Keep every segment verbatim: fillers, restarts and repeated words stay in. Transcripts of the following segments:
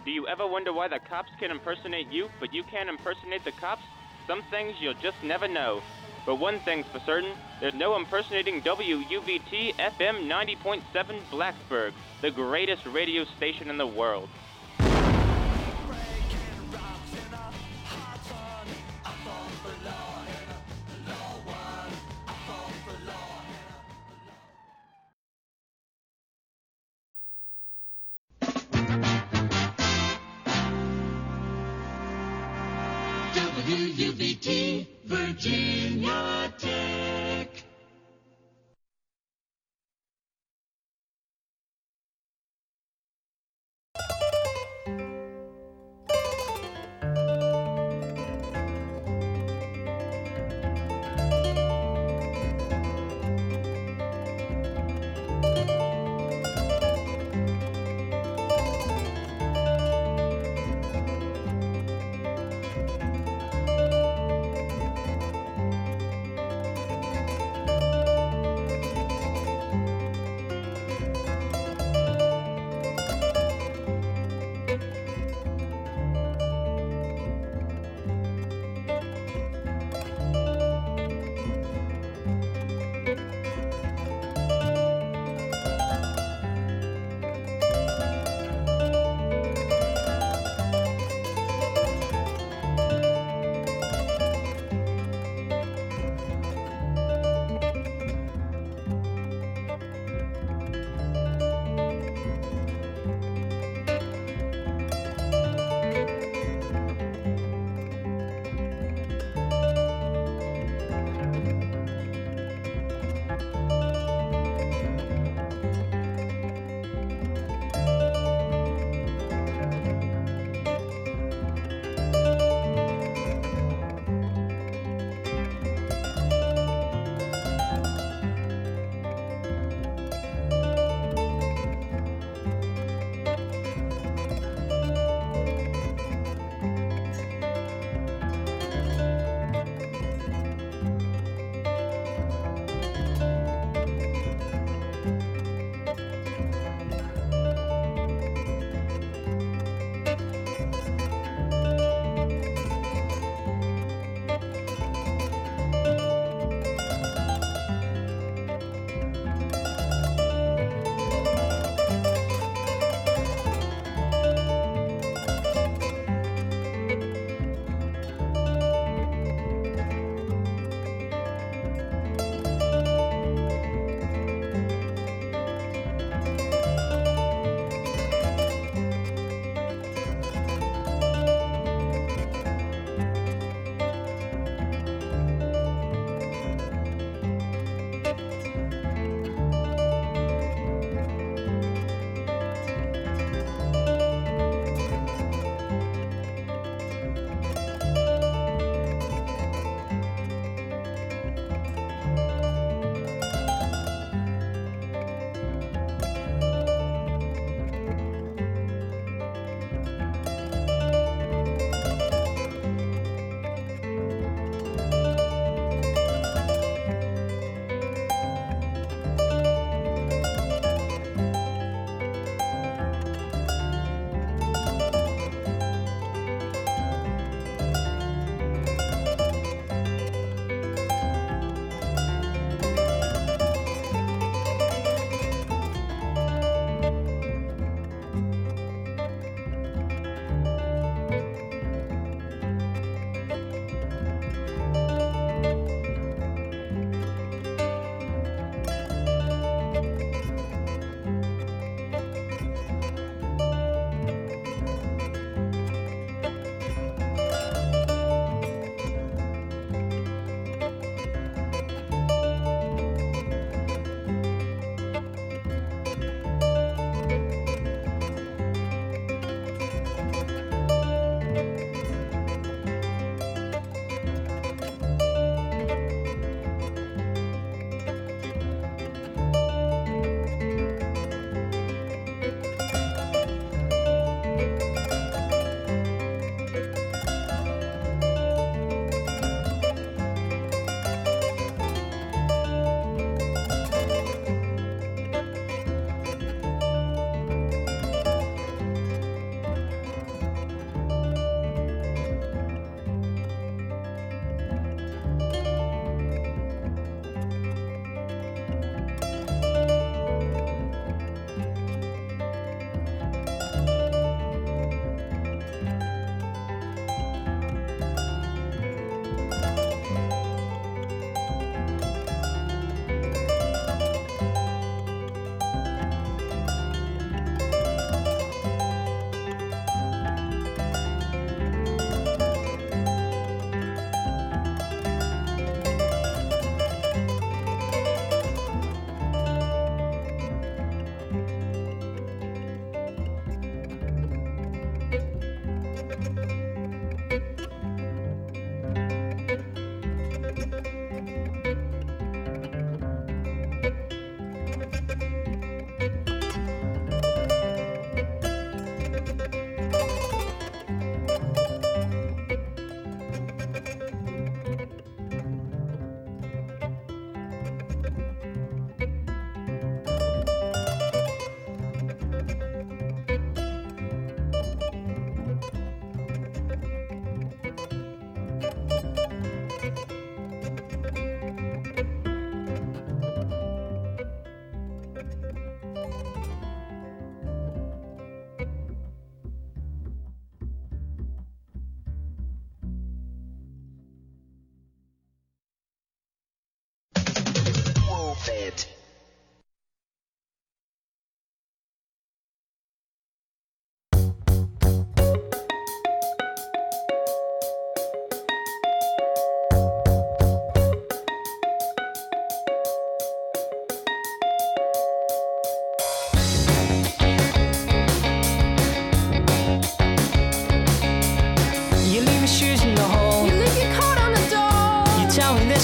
Do you ever wonder why the cops can impersonate you, but you can't impersonate the cops? Some things you'll just never know. But one thing's for certain, there's no impersonating W U V T F M ninety point seven Blacksburg, the greatest radio station in the world. W U V T, Virginia Tech.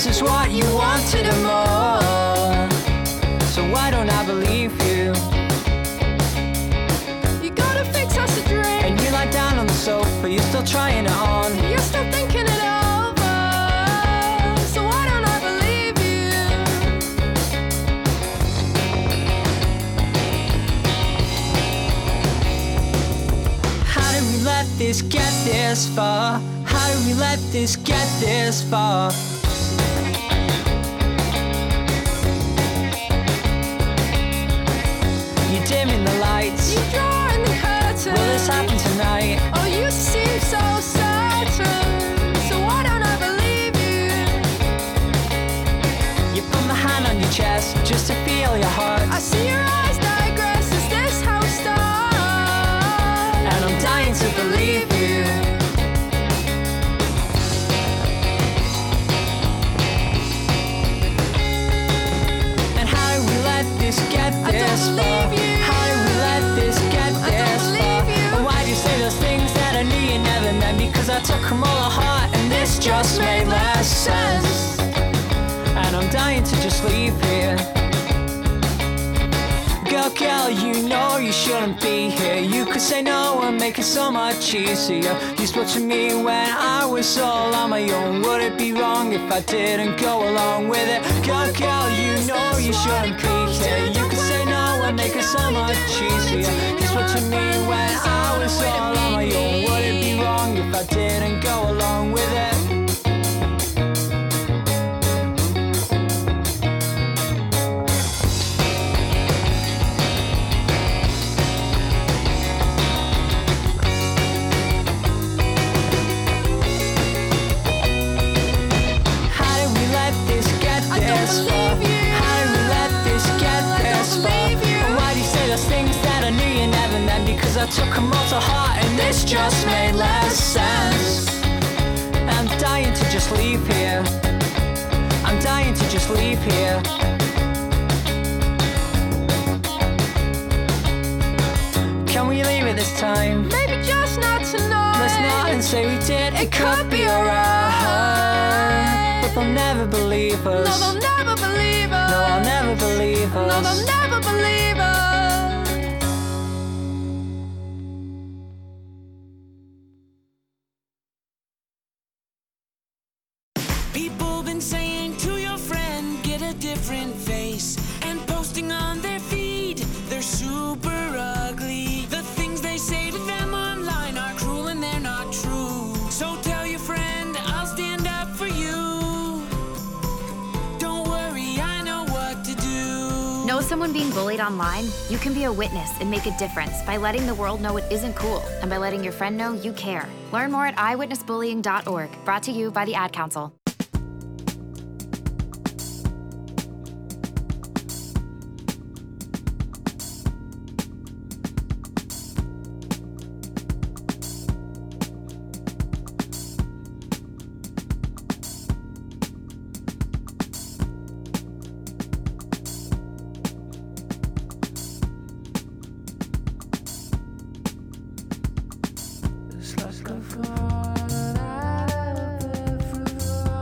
this is what you wanted and more. So why don't I believe you? You gotta fix us a drink. And you lie down on the sofa, you're still trying it on. You're still thinking it over. So why don't I believe you? How did we let this get this far? How did we let this get this far? You're dimming the lights. You drawing the curtain. Will this happen tonight? Oh, you seem so certain. So why don't I believe you? You put my hand on your chest just to feel your heart. I see your eyes digress. Is this how it starts? And I'm dying to believe you. And how did we let this get I don't this far? believe you. How did we let this get I don't this believe far? you. And why'd you say those things that I knew you never meant? Because I took them all to heart and this just made less sense. And I'm dying to just leave here. Girl, girl, you know you shouldn't be here. You could say no and make it so much easier. You spoke to me when I was all on my own. Would it be wrong if I didn't go along with it? Girl, girl, you know you shouldn't be here. You could say no and make it so much easier. You spoke to me when I was all on my own. Would it be wrong if I didn't go along with it? I took them all to heart and this just made less sense. I'm dying to just leave here. I'm dying to just leave here. Can we leave it this time? Maybe just not tonight. Let's not and say we did. It, it could be alright, but they'll never believe us. No, they'll never believe us. No, I'll never believe us. No, they'll never believe us. People been saying to your friend, get a different face, and posting on their feed, they're super ugly. The things they say to them online are cruel and they're not true. So tell your friend, I'll stand up for you. Don't worry, I know what to do. Know someone being bullied online? You can be a witness and make a difference by letting the world know it isn't cool and by letting your friend know you care. Learn more at i witness bullying dot org, brought to you by the Ad Council. Let's go for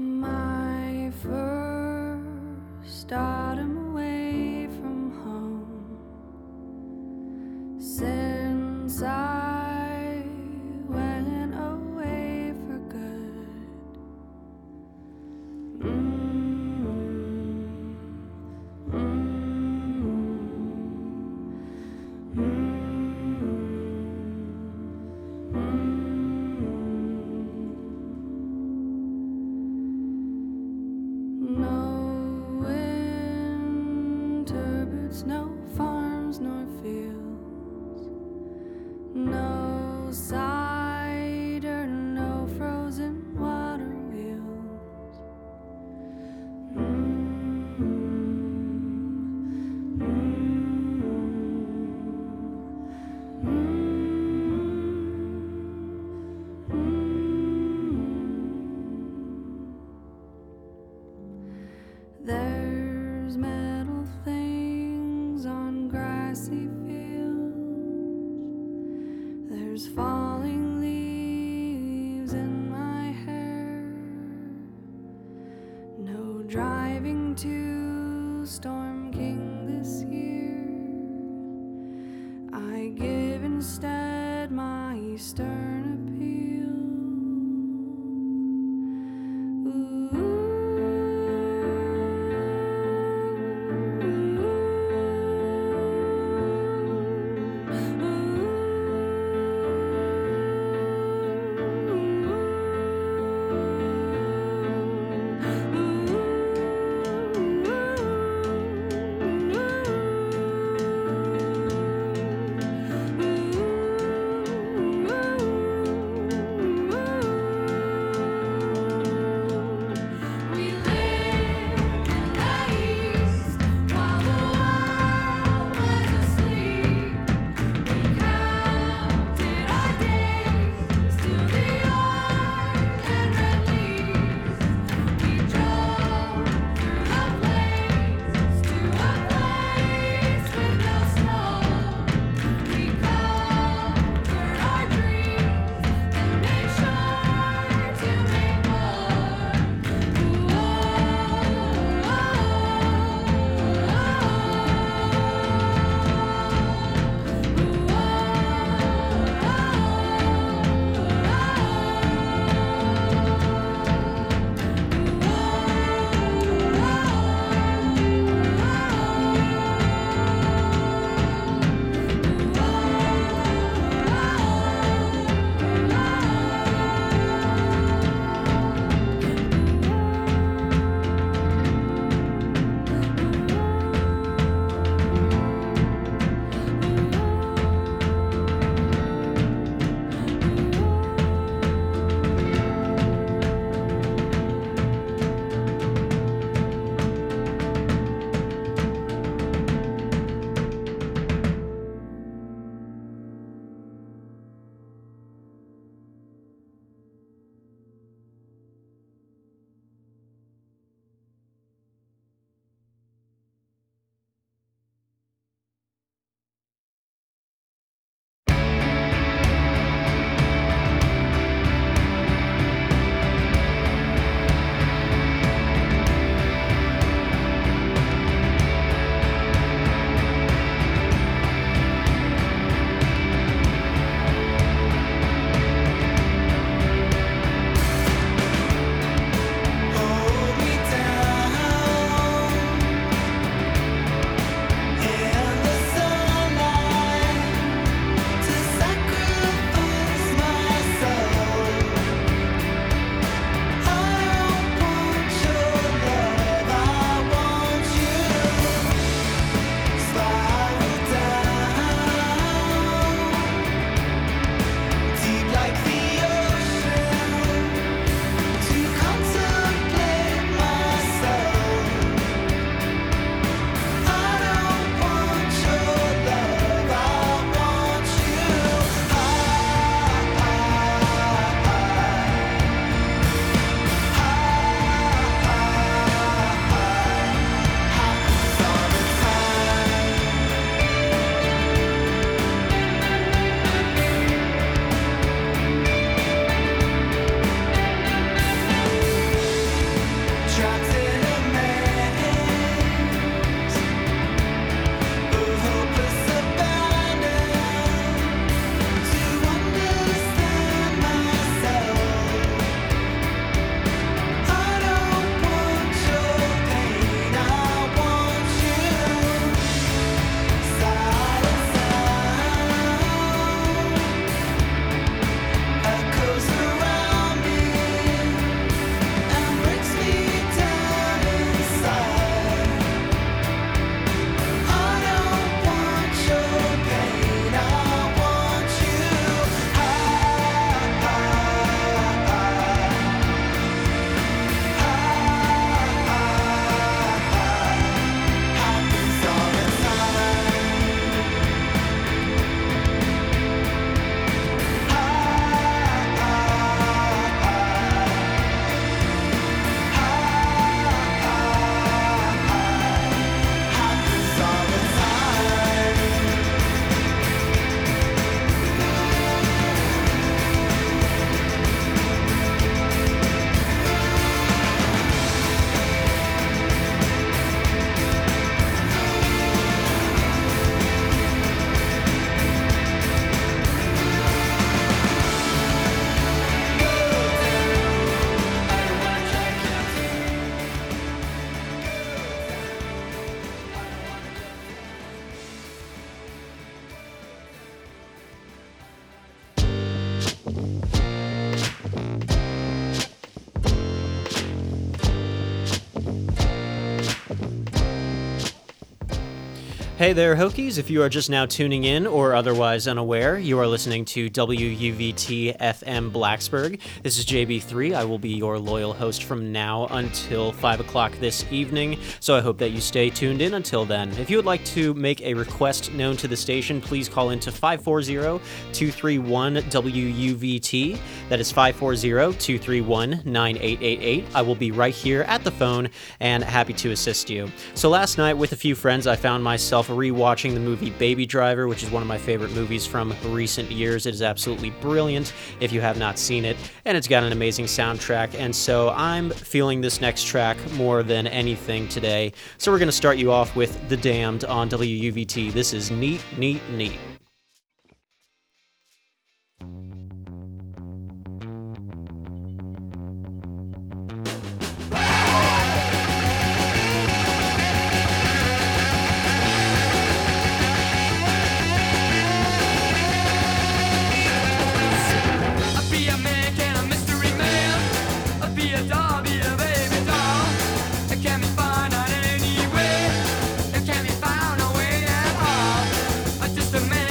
My first autumn away from home, since I went away for good. Mm, mm, mm. No farms nor fields, no cider, no frozen water wheels. Mm-hmm. Mm-hmm. There's metal things on grassy fields. There's falling leaves in my hair. No driving to Storm King this year. I give instead my Eastern appeal. Ooh. Ooh. Hey there, Hokies. If you are just now tuning in or otherwise unaware, you are listening to W U V T F M Blacksburg. This is J B three. I will be your loyal host from now until five o'clock this evening, so I hope that you stay tuned in until then. If you would like to make a request known to the station, please call into five four zero, two three one, W U V T. That is five four zero, two three one, nine eight eight eight. I will be right here at the phone and happy to assist you. So last night with a few friends, I found myself rewatching the movie Baby Driver, which is one of my favorite movies from recent years. It is absolutely brilliant if you have not seen it, and it's got an amazing soundtrack, and so I'm feeling this next track more than anything today. So we're going to start you off with The Damned on W U V T. This is Neat, Neat, Neat. Just a man.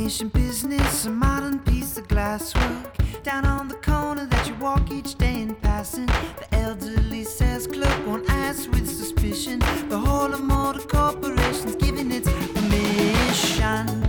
ancient business, a modern piece of glasswork. Down on the corner that you walk each day in passing, the elderly sales clerk won't ask with suspicion. The whole of motor corporation's giving its permission.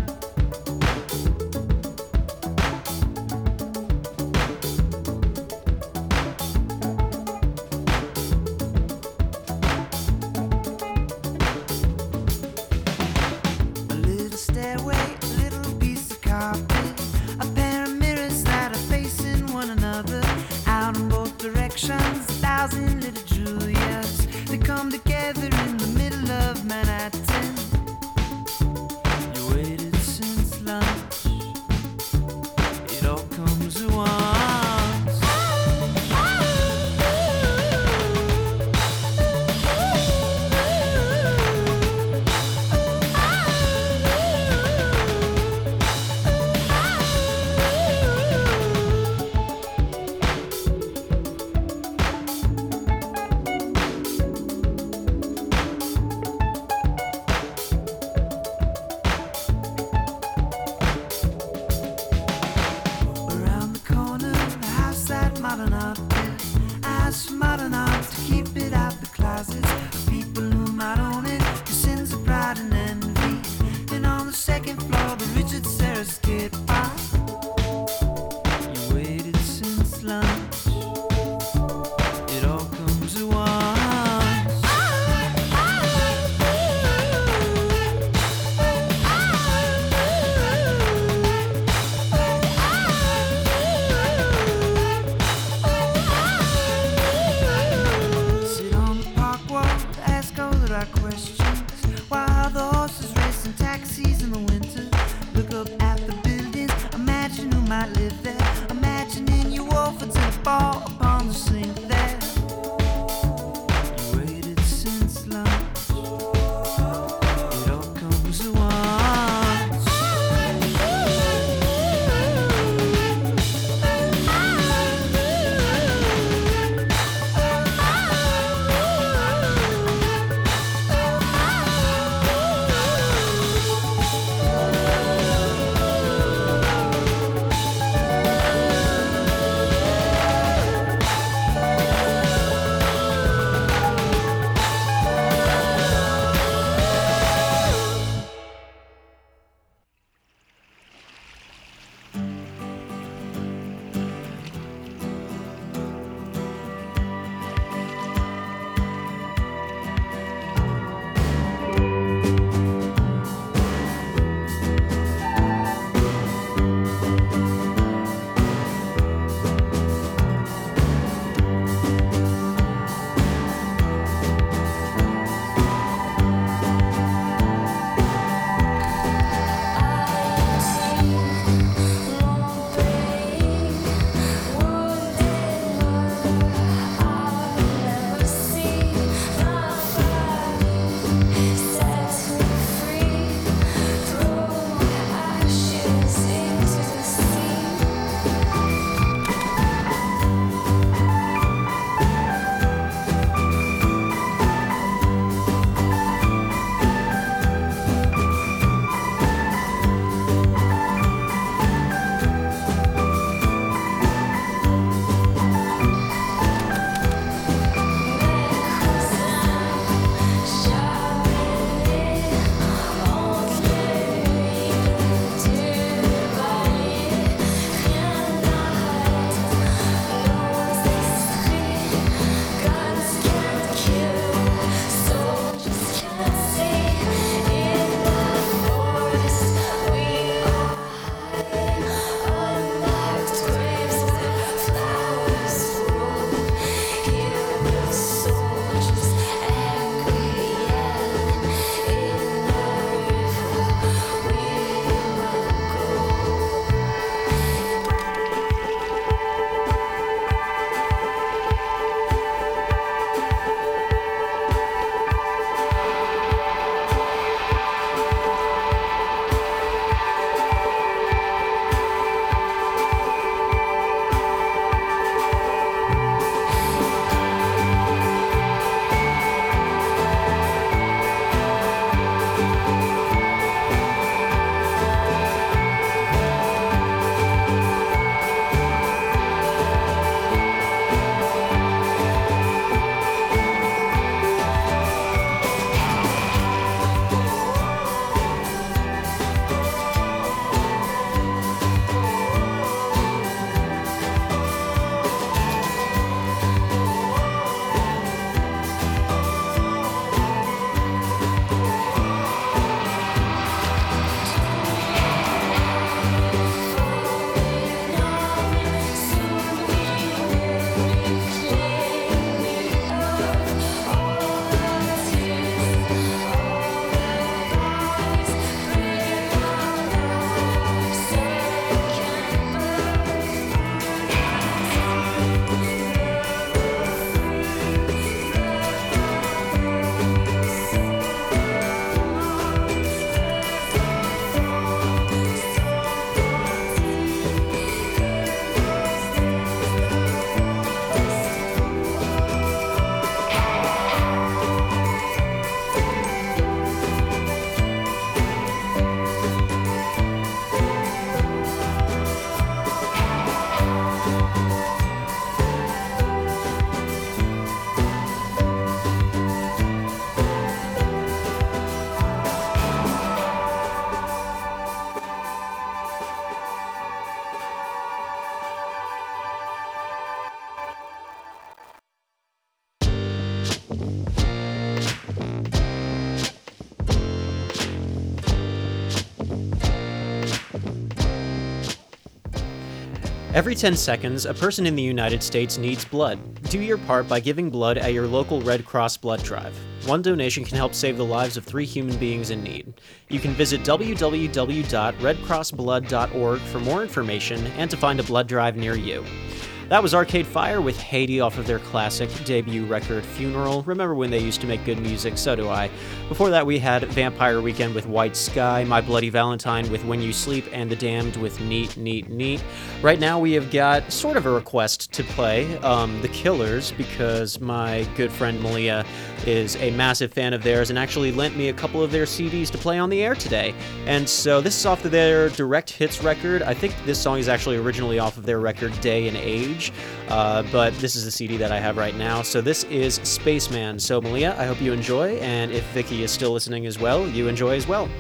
Every ten seconds, a person in the United States needs blood. Do your part by giving blood at your local Red Cross blood drive. One donation can help save the lives of three human beings in need. You can visit w w w dot red cross blood dot org for more information and to find a blood drive near you. That was Arcade Fire with Haiti off of their classic debut record, Funeral. Remember when they used to make good music? So do I. Before that, we had Vampire Weekend with White Sky, My Bloody Valentine with When You Sleep, and The Damned with Neat, Neat, Neat. Right now, we have got sort of a request to play um, The Killers, because my good friend Malia is a massive fan of theirs and actually lent me a couple of their C Ds to play on the air today. And so this is off of their Direct Hits record. I think this song is actually originally off of their record Day and Age, uh, but this is the C D that I have right now. So this is Spaceman. So Malia, I hope you enjoy, and if Vicky is still listening as well, you enjoy as well.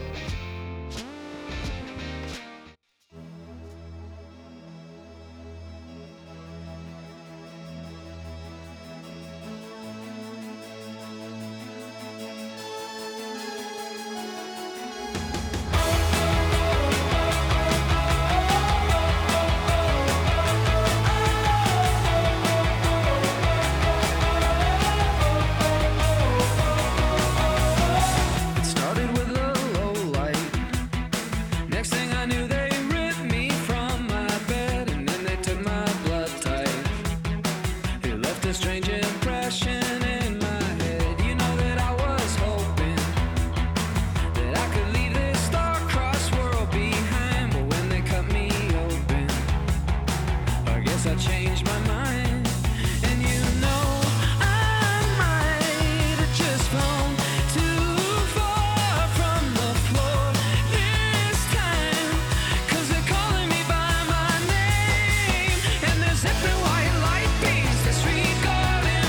Zipping white light beams, the street garden.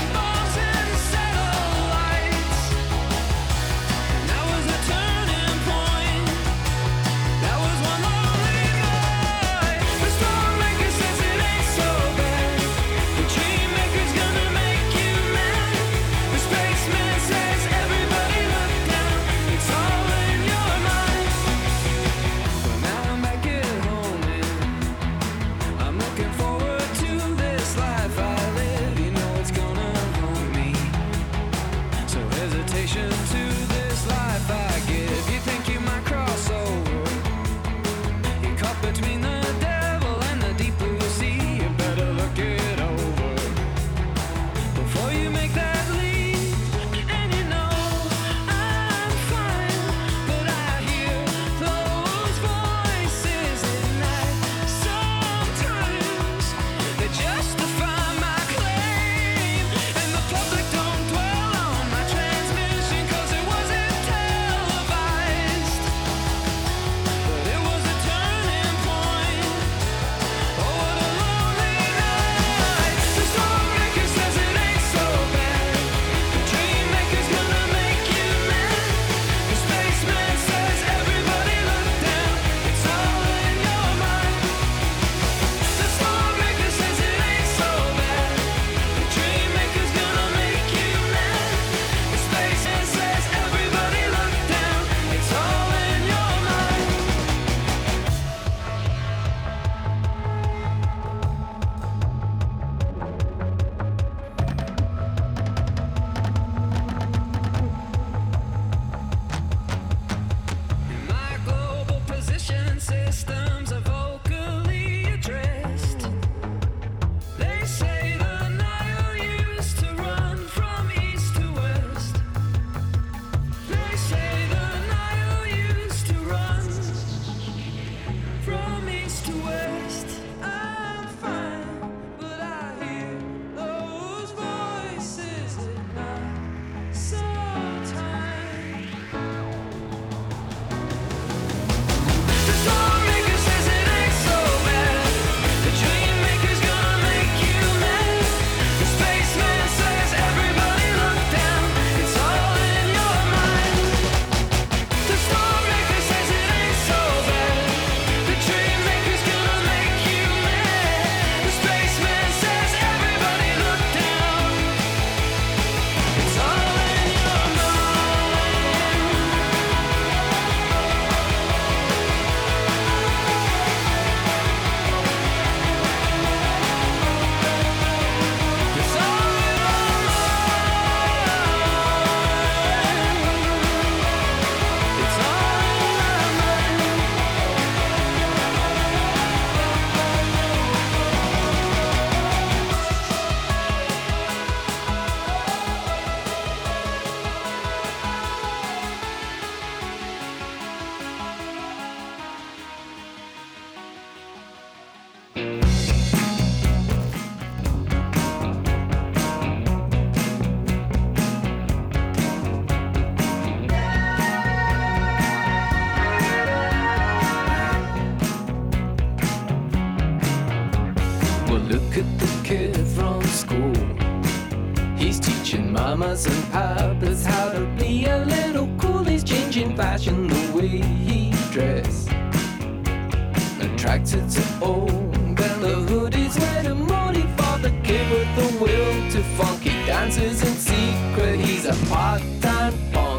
He's teaching mamas and papas how to be a little cool. He's changing fashion the way he dress. Attracted to old and the hoodies where the moody for the kid with the will to funky dances in secret. He's a part-time punk.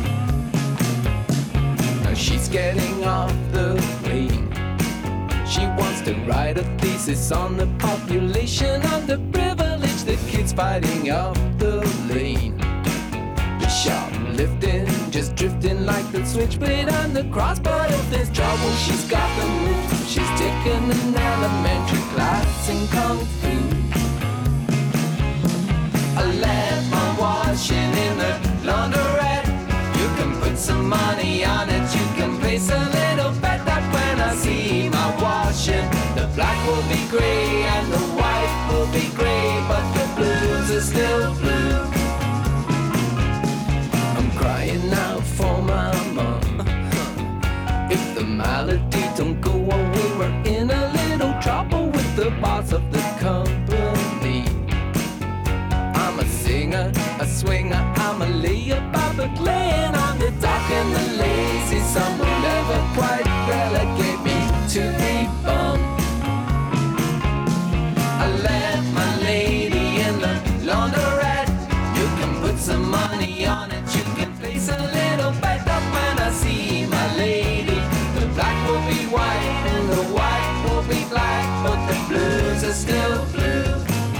Now she's getting off the plane. She wants to write a thesis on the population underprivileged, the kids fighting up the lane. The shoplifting, just drifting like the switchblade on the cross. But if there's trouble, she's got the move. She's taken an elementary class in Kung Fu. I left my washing in the laundrette. You can put some money on it. You can place a little bet that when I see my washing, the black will be gray and the white will be gray, but the blues are still blue. I'm crying out for my mom. If the malady don't go away, we're in a little trouble with the boss of the company. I'm a singer, a swinger, I'm a layup, but laying on the dock and the lazy sun will never quite relegate me to a bum. I left my lady in the laundrette. You can put some money on it, you can place a little bet up when I see my lady. The black will be white and the white will be black, but the blues are still blue.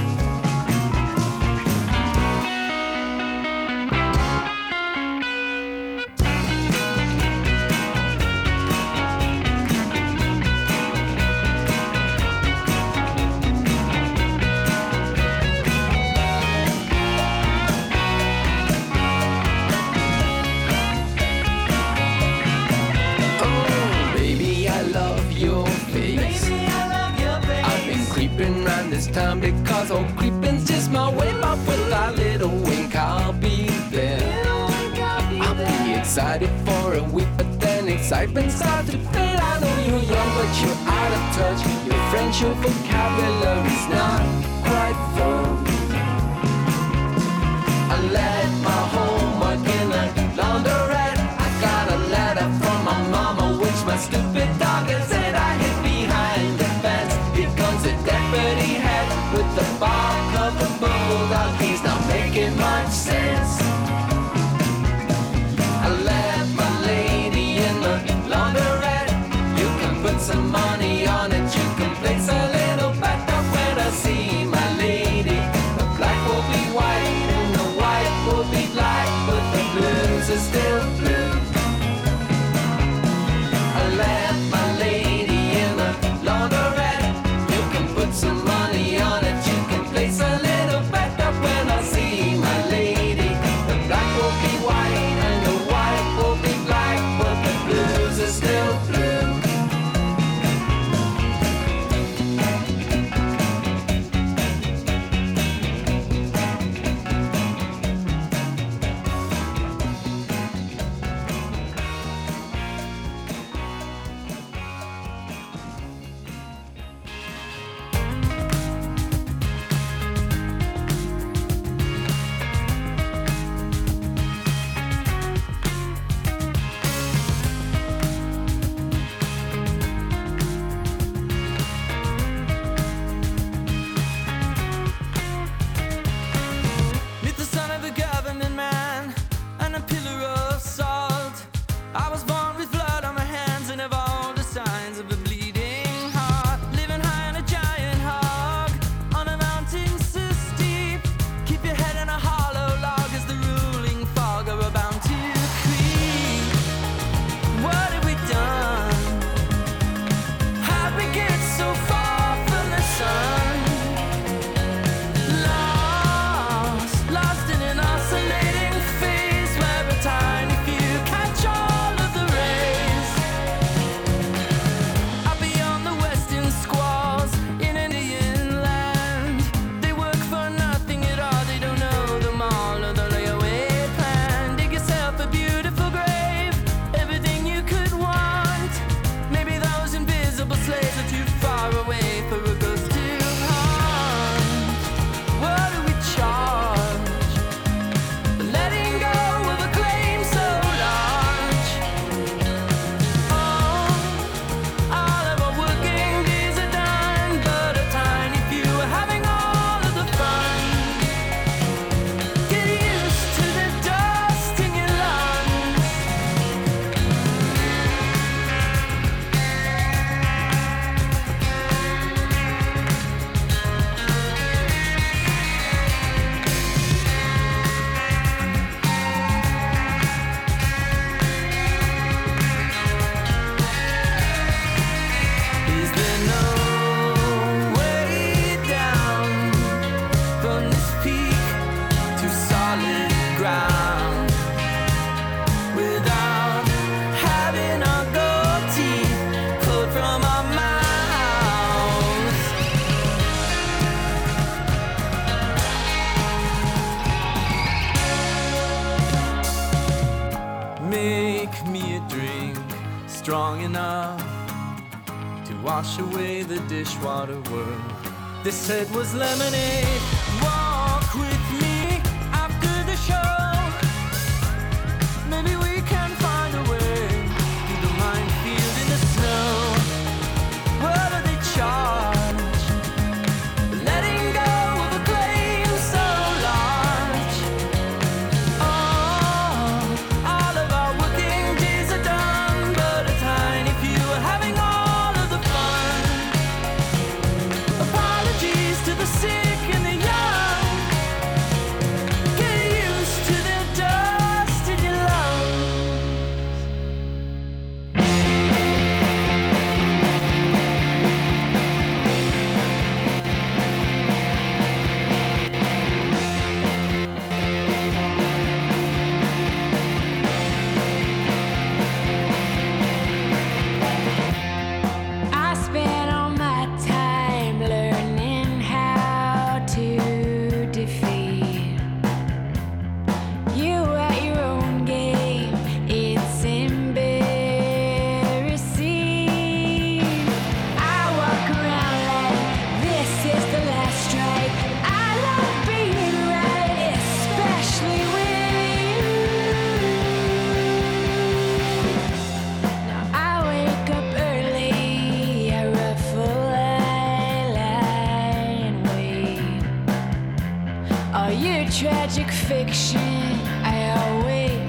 Time because all creeping's just my way, but with that little wink I'll be there. I'll be excited for a week, but then excitement starts to fade. I know you're young, but you're out of touch. Your French, your vocabulary's not quite full. I left my homework in the laundrette. I got a letter from my mama, which my stupid dog had said I hid behind the fence. Here comes a deputy head with the bark of a bulldog. He's not making much sense. I left my lady in the laundrette. You can put some money on it. You can place a little bet up when I see my lady. The black will be white and the white will be black, but the blues are still blue. I left my lady in the laundrette. You can put some money on it. You can place a little bet up when I see my lady. strong enough to wash away the dishwater world. This head was lemonade. Walk with me after the show. Maybe we can find a way through the minefield in the snow. What do they charge? Letting go of a claim so large. Oh, all of our working days are done, but a tiny few are having all of the fun. Apologies to the sick and the young. Get used to the dust in your lungs. I spent all my time learning how to defeat you at your own game. It's embarrassing. I walk around like this is the last strike. I love being right, especially with you. Now I wake up early, I ruffle, I lie and wait. All your tragic fiction, I always